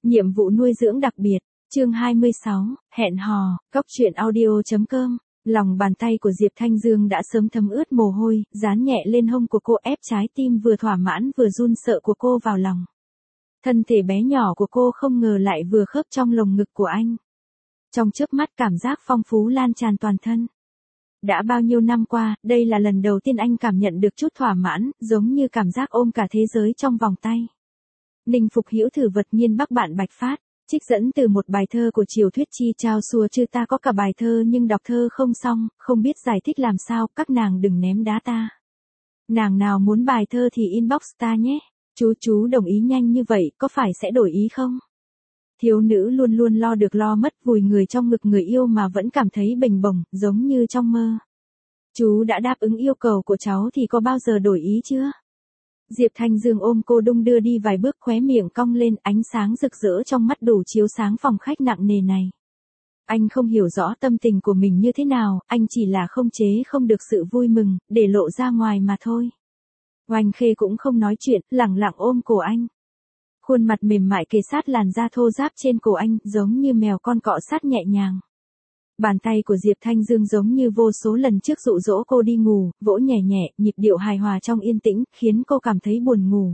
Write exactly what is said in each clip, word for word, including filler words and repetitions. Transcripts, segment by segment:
Nhiệm vụ nuôi dưỡng đặc biệt, chương hai mươi sáu, hẹn hò, cóc truyện audio.com. Lòng bàn tay của Diệp Thanh Dương đã sớm thấm ướt mồ hôi, dán nhẹ lên hông của cô, ép trái tim vừa thỏa mãn vừa run sợ của cô vào lòng. Thân thể bé nhỏ của cô không ngờ lại vừa khớp trong lồng ngực của anh. Trong chớp mắt cảm giác phong phú lan tràn toàn thân. Đã bao nhiêu năm qua, đây là lần đầu tiên anh cảm nhận được chút thỏa mãn, giống như cảm giác ôm cả thế giới trong vòng tay. Ninh Phục Hữu thử vật nhiên Bắc Bạn Bạch Phát, trích dẫn từ một bài thơ của Triều Thuyết Chi trao xua chư ta có cả bài thơ nhưng đọc thơ không xong, không biết giải thích làm sao, các nàng đừng ném đá ta. Nàng nào muốn bài thơ thì inbox ta nhé, chú chú đồng ý nhanh như vậy, có phải sẽ đổi ý không? Thiếu nữ luôn luôn lo được lo mất, vùi người trong ngực người yêu mà vẫn cảm thấy bềnh bồng, giống như trong mơ. Chú đã đáp ứng yêu cầu của cháu thì có bao giờ đổi ý chưa? Diệp Thanh Dương ôm cô đung đưa đi vài bước, khóe miệng cong lên, ánh sáng rực rỡ trong mắt đủ chiếu sáng phòng khách nặng nề này. Anh không hiểu rõ tâm tình của mình như thế nào, anh chỉ là không chế không được sự vui mừng, để lộ ra ngoài mà thôi. Oanh Khê cũng không nói chuyện, lẳng lặng ôm cổ anh. Khuôn mặt mềm mại kề sát làn da thô ráp trên cổ anh, giống như mèo con cọ sát nhẹ nhàng. Bàn tay của Diệp Thanh Dương giống như vô số lần trước dụ dỗ cô đi ngủ, vỗ nhẹ nhẹ, nhịp điệu hài hòa trong yên tĩnh, khiến cô cảm thấy buồn ngủ.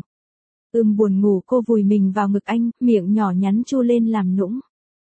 Ưm buồn ngủ, cô vùi mình vào ngực anh, miệng nhỏ nhắn chu lên làm nũng.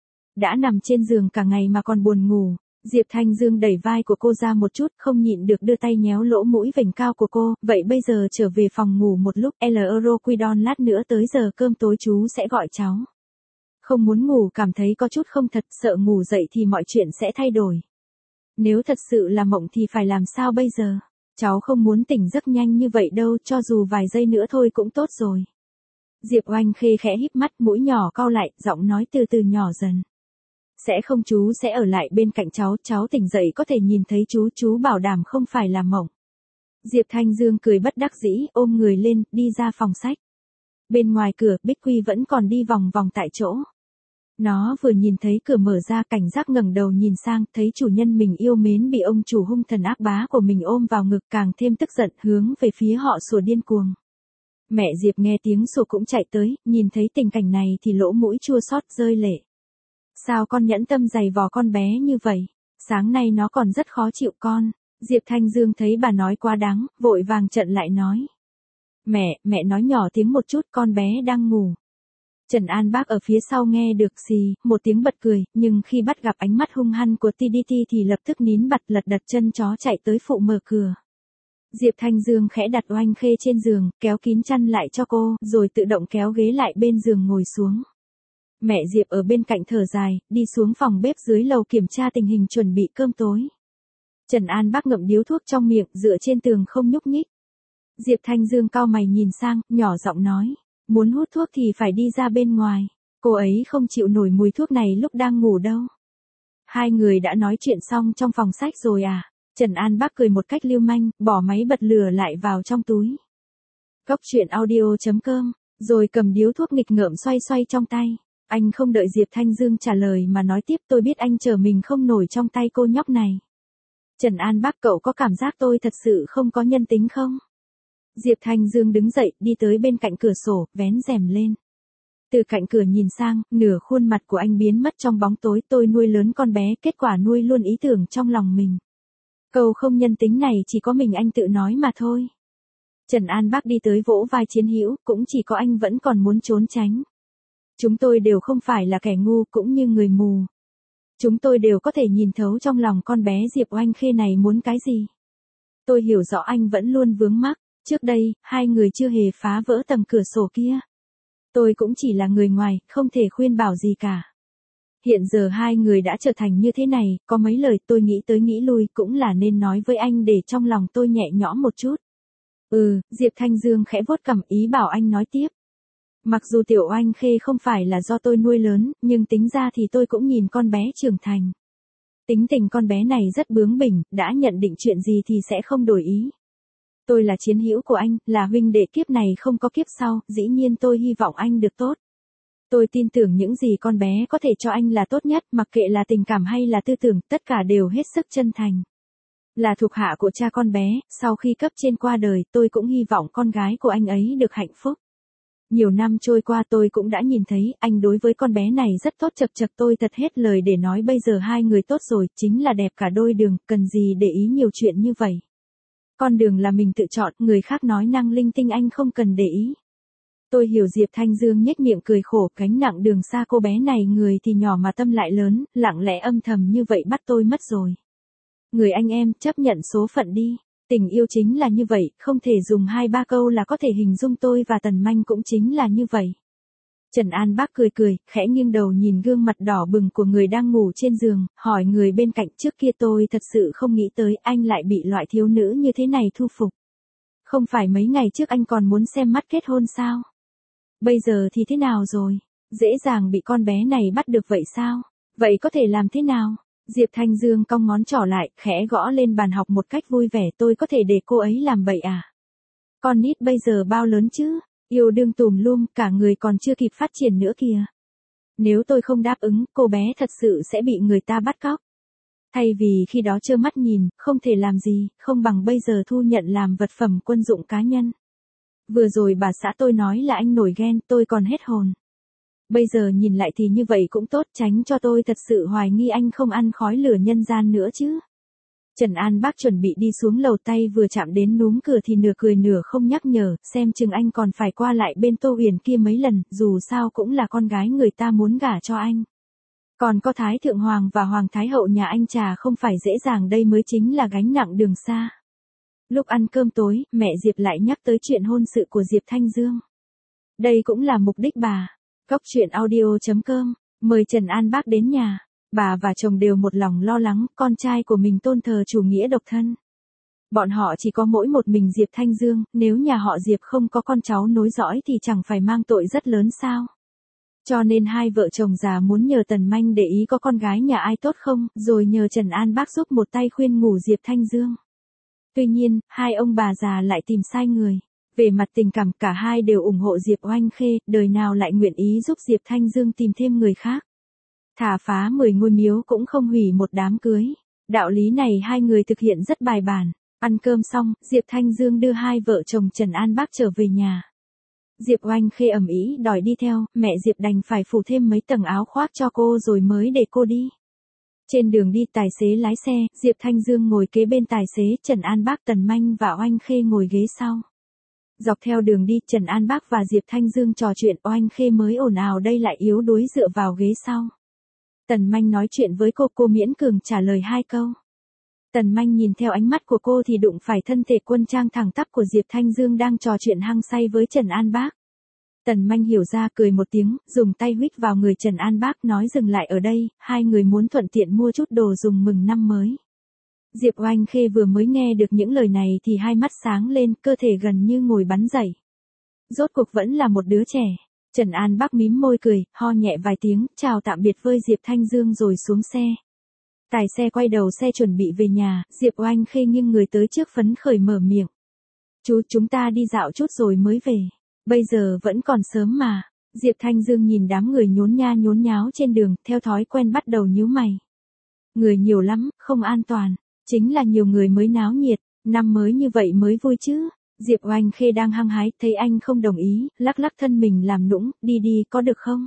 Đã nằm trên giường cả ngày mà còn buồn ngủ, Diệp Thanh Dương đẩy vai của cô ra một chút, không nhịn được đưa tay nhéo lỗ mũi vểnh cao của cô, vậy bây giờ trở về phòng ngủ một lúc, L euro Quidon lát nữa tới giờ cơm tối chú sẽ gọi cháu. Không muốn ngủ, cảm thấy có chút không thật, sợ ngủ dậy thì mọi chuyện sẽ thay đổi. Nếu thật sự là mộng thì phải làm sao bây giờ? Cháu không muốn tỉnh giấc nhanh như vậy đâu, cho dù vài giây nữa thôi cũng tốt rồi. Diệp Oanh Khê khẽ híp mắt, mũi nhỏ cau lại, giọng nói từ từ nhỏ dần. Sẽ không, chú sẽ ở lại bên cạnh cháu, cháu tỉnh dậy có thể nhìn thấy chú, chú bảo đảm không phải là mộng. Diệp Thanh Dương cười bất đắc dĩ, ôm người lên, đi ra phòng sách. Bên ngoài cửa, Bích Quy vẫn còn đi vòng vòng tại chỗ. Nó vừa nhìn thấy cửa mở ra, cảnh giác ngẩng đầu nhìn sang, thấy chủ nhân mình yêu mến bị ông chủ hung thần ác bá của mình ôm vào ngực, càng thêm tức giận, hướng về phía họ sủa điên cuồng. Mẹ Diệp nghe tiếng sủa cũng chạy tới, nhìn thấy tình cảnh này thì lỗ mũi chua xót rơi lệ. Sao con nhẫn tâm giày vò con bé như vậy? Sáng nay nó còn rất khó chịu con. Diệp Thanh Dương thấy bà nói quá đáng, vội vàng chặn lại nói. Mẹ, mẹ nói nhỏ tiếng một chút, con bé đang ngủ. Trần An Bác ở phía sau nghe được xì, một tiếng bật cười, nhưng khi bắt gặp ánh mắt hung hăng của tê đê tê thì lập tức nín bặt, lật đật chân chó chạy tới phụ mở cửa. Diệp Thanh Dương khẽ đặt Oanh Khê trên giường, kéo kín chăn lại cho cô, rồi tự động kéo ghế lại bên giường ngồi xuống. Mẹ Diệp ở bên cạnh thở dài, đi xuống phòng bếp dưới lầu kiểm tra tình hình chuẩn bị cơm tối. Trần An Bác ngậm điếu thuốc trong miệng, dựa trên tường không nhúc nhích. Diệp Thanh Dương cau mày nhìn sang, nhỏ giọng nói, muốn hút thuốc thì phải đi ra bên ngoài, cô ấy không chịu nổi mùi thuốc này lúc đang ngủ đâu. Hai người đã nói chuyện xong trong phòng sách rồi à? Trần An Bác cười một cách lưu manh, bỏ máy bật lửa lại vào trong túi. Cóc truyện audio.com, rồi cầm điếu thuốc nghịch ngợm xoay xoay trong tay. Anh không đợi Diệp Thanh Dương trả lời mà nói tiếp, tôi biết anh chờ mình không nổi trong tay cô nhóc này. Trần An Bác, cậu có cảm giác tôi thật sự không có nhân tính không? Diệp Thanh Dương đứng dậy, đi tới bên cạnh cửa sổ, vén rèm lên. Từ cạnh cửa nhìn sang, nửa khuôn mặt của anh biến mất trong bóng tối, tôi nuôi lớn con bé, kết quả nuôi luôn ý tưởng trong lòng mình. Câu không nhân tính này chỉ có mình anh tự nói mà thôi. Trần An Bác đi tới vỗ vai Chiến Hữu, cũng chỉ có anh vẫn còn muốn trốn tránh. Chúng tôi đều không phải là kẻ ngu cũng như người mù. Chúng tôi đều có thể nhìn thấu trong lòng con bé Diệp Oanh Khê này muốn cái gì. Tôi hiểu rõ anh vẫn luôn vướng mắc, trước đây, hai người chưa hề phá vỡ tầng cửa sổ kia. Tôi cũng chỉ là người ngoài, không thể khuyên bảo gì cả. Hiện giờ hai người đã trở thành như thế này, có mấy lời tôi nghĩ tới nghĩ lui cũng là nên nói với anh để trong lòng tôi nhẹ nhõm một chút. Ừ, Diệp Thanh Dương khẽ vuốt cằm, ý bảo anh nói tiếp. Mặc dù Tiểu Oanh Khê không phải là do tôi nuôi lớn, nhưng tính ra thì tôi cũng nhìn con bé trưởng thành. Tính tình con bé này rất bướng bỉnh, đã nhận định chuyện gì thì sẽ không đổi ý. Tôi là chiến hữu của anh, là huynh đệ kiếp này không có kiếp sau, dĩ nhiên tôi hy vọng anh được tốt. Tôi tin tưởng những gì con bé có thể cho anh là tốt nhất, mặc kệ là tình cảm hay là tư tưởng, tất cả đều hết sức chân thành. Là thuộc hạ của cha con bé, sau khi cấp trên qua đời, tôi cũng hy vọng con gái của anh ấy được hạnh phúc. Nhiều năm trôi qua tôi cũng đã nhìn thấy, anh đối với con bé này rất tốt, chật chật tôi thật hết lời để nói, bây giờ hai người tốt rồi, chính là đẹp cả đôi đường, cần gì để ý nhiều chuyện như vậy. Con đường là mình tự chọn, người khác nói năng linh tinh anh không cần để ý. Tôi hiểu. Diệp Thanh Dương nhếch miệng cười khổ, gánh nặng đường xa cô bé này người thì nhỏ mà tâm lại lớn, lặng lẽ âm thầm như vậy bắt tôi mất rồi. Người anh em, chấp nhận số phận đi. Tình yêu chính là như vậy, không thể dùng hai ba câu là có thể hình dung, tôi và Tần Manh cũng chính là như vậy. Trần An Bác cười cười, khẽ nghiêng đầu nhìn gương mặt đỏ bừng của người đang ngủ trên giường, hỏi người bên cạnh, trước kia tôi thật sự không nghĩ tới anh lại bị loại thiếu nữ như thế này thu phục. Không phải mấy ngày trước anh còn muốn xem mắt kết hôn sao? Bây giờ thì thế nào rồi? Dễ dàng bị con bé này bắt được vậy sao? Vậy có thể làm thế nào? Diệp Thanh Dương cong ngón trỏ lại, khẽ gõ lên bàn học một cách vui vẻ, tôi có thể để cô ấy làm bậy à? Con nít bây giờ bao lớn chứ? Yêu đương tùm lum, cả người còn chưa kịp phát triển nữa kìa. Nếu tôi không đáp ứng, cô bé thật sự sẽ bị người ta bắt cóc. Thay vì khi đó trơ mắt nhìn, không thể làm gì, không bằng bây giờ thu nhận làm vật phẩm quân dụng cá nhân. Vừa rồi bà xã tôi nói là anh nổi ghen, tôi còn hết hồn. Bây giờ nhìn lại thì như vậy cũng tốt, tránh cho tôi thật sự hoài nghi anh không ăn khói lửa nhân gian nữa chứ. Trần An Bác chuẩn bị đi xuống lầu, tay vừa chạm đến núm cửa thì nửa cười nửa không nhắc nhở, xem chừng anh còn phải qua lại bên Tô Huyền kia mấy lần, dù sao cũng là con gái người ta muốn gả cho anh. Còn có Thái Thượng Hoàng và Hoàng Thái Hậu nhà anh chả không phải dễ dàng, đây mới chính là gánh nặng đường xa. Lúc ăn cơm tối, mẹ Diệp lại nhắc tới chuyện hôn sự của Diệp Thanh Dương. Đây cũng là mục đích bà. Cóc truyện audio chấm com, mời Trần An Bác đến nhà. Bà và chồng đều một lòng lo lắng, con trai của mình tôn thờ chủ nghĩa độc thân. Bọn họ chỉ có mỗi một mình Diệp Thanh Dương, nếu nhà họ Diệp không có con cháu nối dõi thì chẳng phải mang tội rất lớn sao. Cho nên hai vợ chồng già muốn nhờ Tần Manh để ý có con gái nhà ai tốt không, rồi nhờ Trần An Bác giúp một tay khuyên ngủ Diệp Thanh Dương. Tuy nhiên, hai ông bà già lại tìm sai người. Về mặt tình cảm cả hai đều ủng hộ Diệp Oanh Khê, đời nào lại nguyện ý giúp Diệp Thanh Dương tìm thêm người khác. Thả phá mười ngôi miếu cũng không hủy một đám cưới. Đạo lý này hai người thực hiện rất bài bản. Ăn cơm xong, Diệp Thanh Dương đưa hai vợ chồng Trần An Bác trở về nhà. Diệp Oanh Khê ầm ĩ đòi đi theo, mẹ Diệp đành phải phủ thêm mấy tầng áo khoác cho cô rồi mới để cô đi. Trên đường đi, tài xế lái xe, Diệp Thanh Dương ngồi kế bên tài xế, Trần An Bác, Tần Manh và Oanh Khê ngồi ghế sau. Dọc theo đường đi, Trần An Bác và Diệp Thanh Dương trò chuyện, Oanh Khê mới ồn ào đây lại yếu đuối dựa vào ghế sau. Tần Manh nói chuyện với cô, cô miễn cường trả lời hai câu. Tần Manh nhìn theo ánh mắt của cô thì đụng phải thân thể quân trang thẳng tắp của Diệp Thanh Dương đang trò chuyện hăng say với Trần An Bác. Tần Manh hiểu ra, cười một tiếng, dùng tay huýt vào người Trần An Bác, nói dừng lại ở đây, hai người muốn thuận tiện mua chút đồ dùng mừng năm mới. Diệp Oanh Khê vừa mới nghe được những lời này thì hai mắt sáng lên, cơ thể gần như ngồi bắn dậy. Rốt cuộc vẫn là một đứa trẻ. Trần An Bác mím môi cười, ho nhẹ vài tiếng, chào tạm biệt với Diệp Thanh Dương rồi xuống xe. Tài xe quay đầu xe chuẩn bị về nhà, Diệp Oanh Khê nghiêng người tới trước phấn khởi mở miệng. Chú, chúng ta đi dạo chút rồi mới về. Bây giờ vẫn còn sớm mà. Diệp Thanh Dương nhìn đám người nhốn nha nhốn nháo trên đường, theo thói quen bắt đầu nhíu mày. Người nhiều lắm, không an toàn. Chính là nhiều người mới náo nhiệt, năm mới như vậy mới vui chứ. Diệp Oanh Khê đang hăng hái, thấy anh không đồng ý, lắc lắc thân mình làm nũng, đi đi có được không?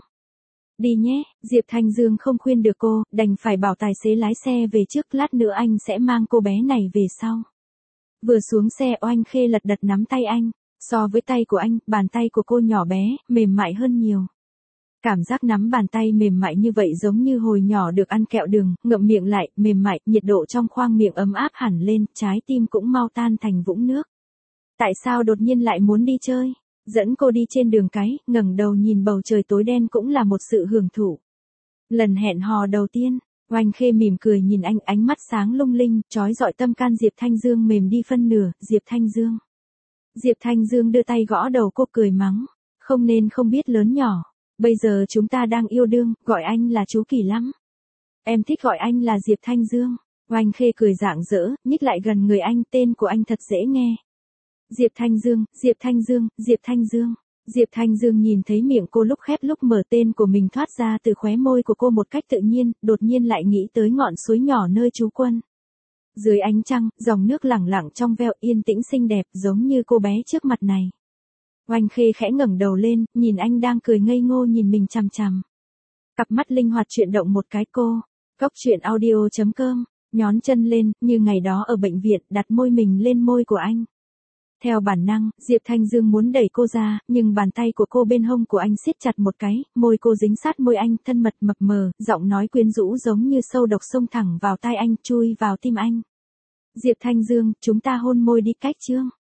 Đi nhé, Diệp Thanh Dương không khuyên được cô, đành phải bảo tài xế lái xe về trước, lát nữa anh sẽ mang cô bé này về sau. Vừa xuống xe, Oanh Khê lật đật nắm tay anh, so với tay của anh, bàn tay của cô nhỏ bé, mềm mại hơn nhiều. Cảm giác nắm bàn tay mềm mại như vậy giống như hồi nhỏ được ăn kẹo đường, ngậm miệng lại, mềm mại, nhiệt độ trong khoang miệng ấm áp hẳn lên, trái tim cũng mau tan thành vũng nước. Tại sao đột nhiên lại muốn đi chơi? Dẫn cô đi trên đường cái, ngẩng đầu nhìn bầu trời tối đen cũng là một sự hưởng thụ. Lần hẹn hò đầu tiên, Oanh Khê mỉm cười nhìn anh, ánh mắt sáng lung linh, chói dọi tâm can Diệp Thanh Dương mềm đi phân nửa, Diệp Thanh Dương. Diệp Thanh Dương đưa tay gõ đầu cô, cười mắng, không nên không biết lớn nhỏ, bây giờ chúng ta đang yêu đương, gọi anh là chú kỳ lắm. Em thích gọi anh là Diệp Thanh Dương. Oanh Khê cười rạng rỡ, nhích lại gần người anh, tên của anh thật dễ nghe. Diệp Thanh Dương, Diệp Thanh Dương, Diệp Thanh Dương. Diệp Thanh Dương nhìn thấy miệng cô lúc khép lúc mở, tên của mình thoát ra từ khóe môi của cô một cách tự nhiên, đột nhiên lại nghĩ tới ngọn suối nhỏ nơi trú quân. Dưới ánh trăng, dòng nước lẳng lặng trong veo, yên tĩnh xinh đẹp giống như cô bé trước mặt này. Oanh Khê khẽ ngẩng đầu lên, nhìn anh đang cười ngây ngô nhìn mình chằm chằm. Cặp mắt linh hoạt chuyển động một cái cô. Cốc truyện audio chấm com, nhón chân lên, như ngày đó ở bệnh viện, đặt môi mình lên môi của anh. Theo bản năng, Diệp Thanh Dương muốn đẩy cô ra, nhưng bàn tay của cô bên hông của anh siết chặt một cái, môi cô dính sát môi anh, thân mật mập mờ, giọng nói quyến rũ giống như sâu độc xông thẳng vào tai anh, chui vào tim anh. Diệp Thanh Dương, chúng ta hôn môi đi, cách chương.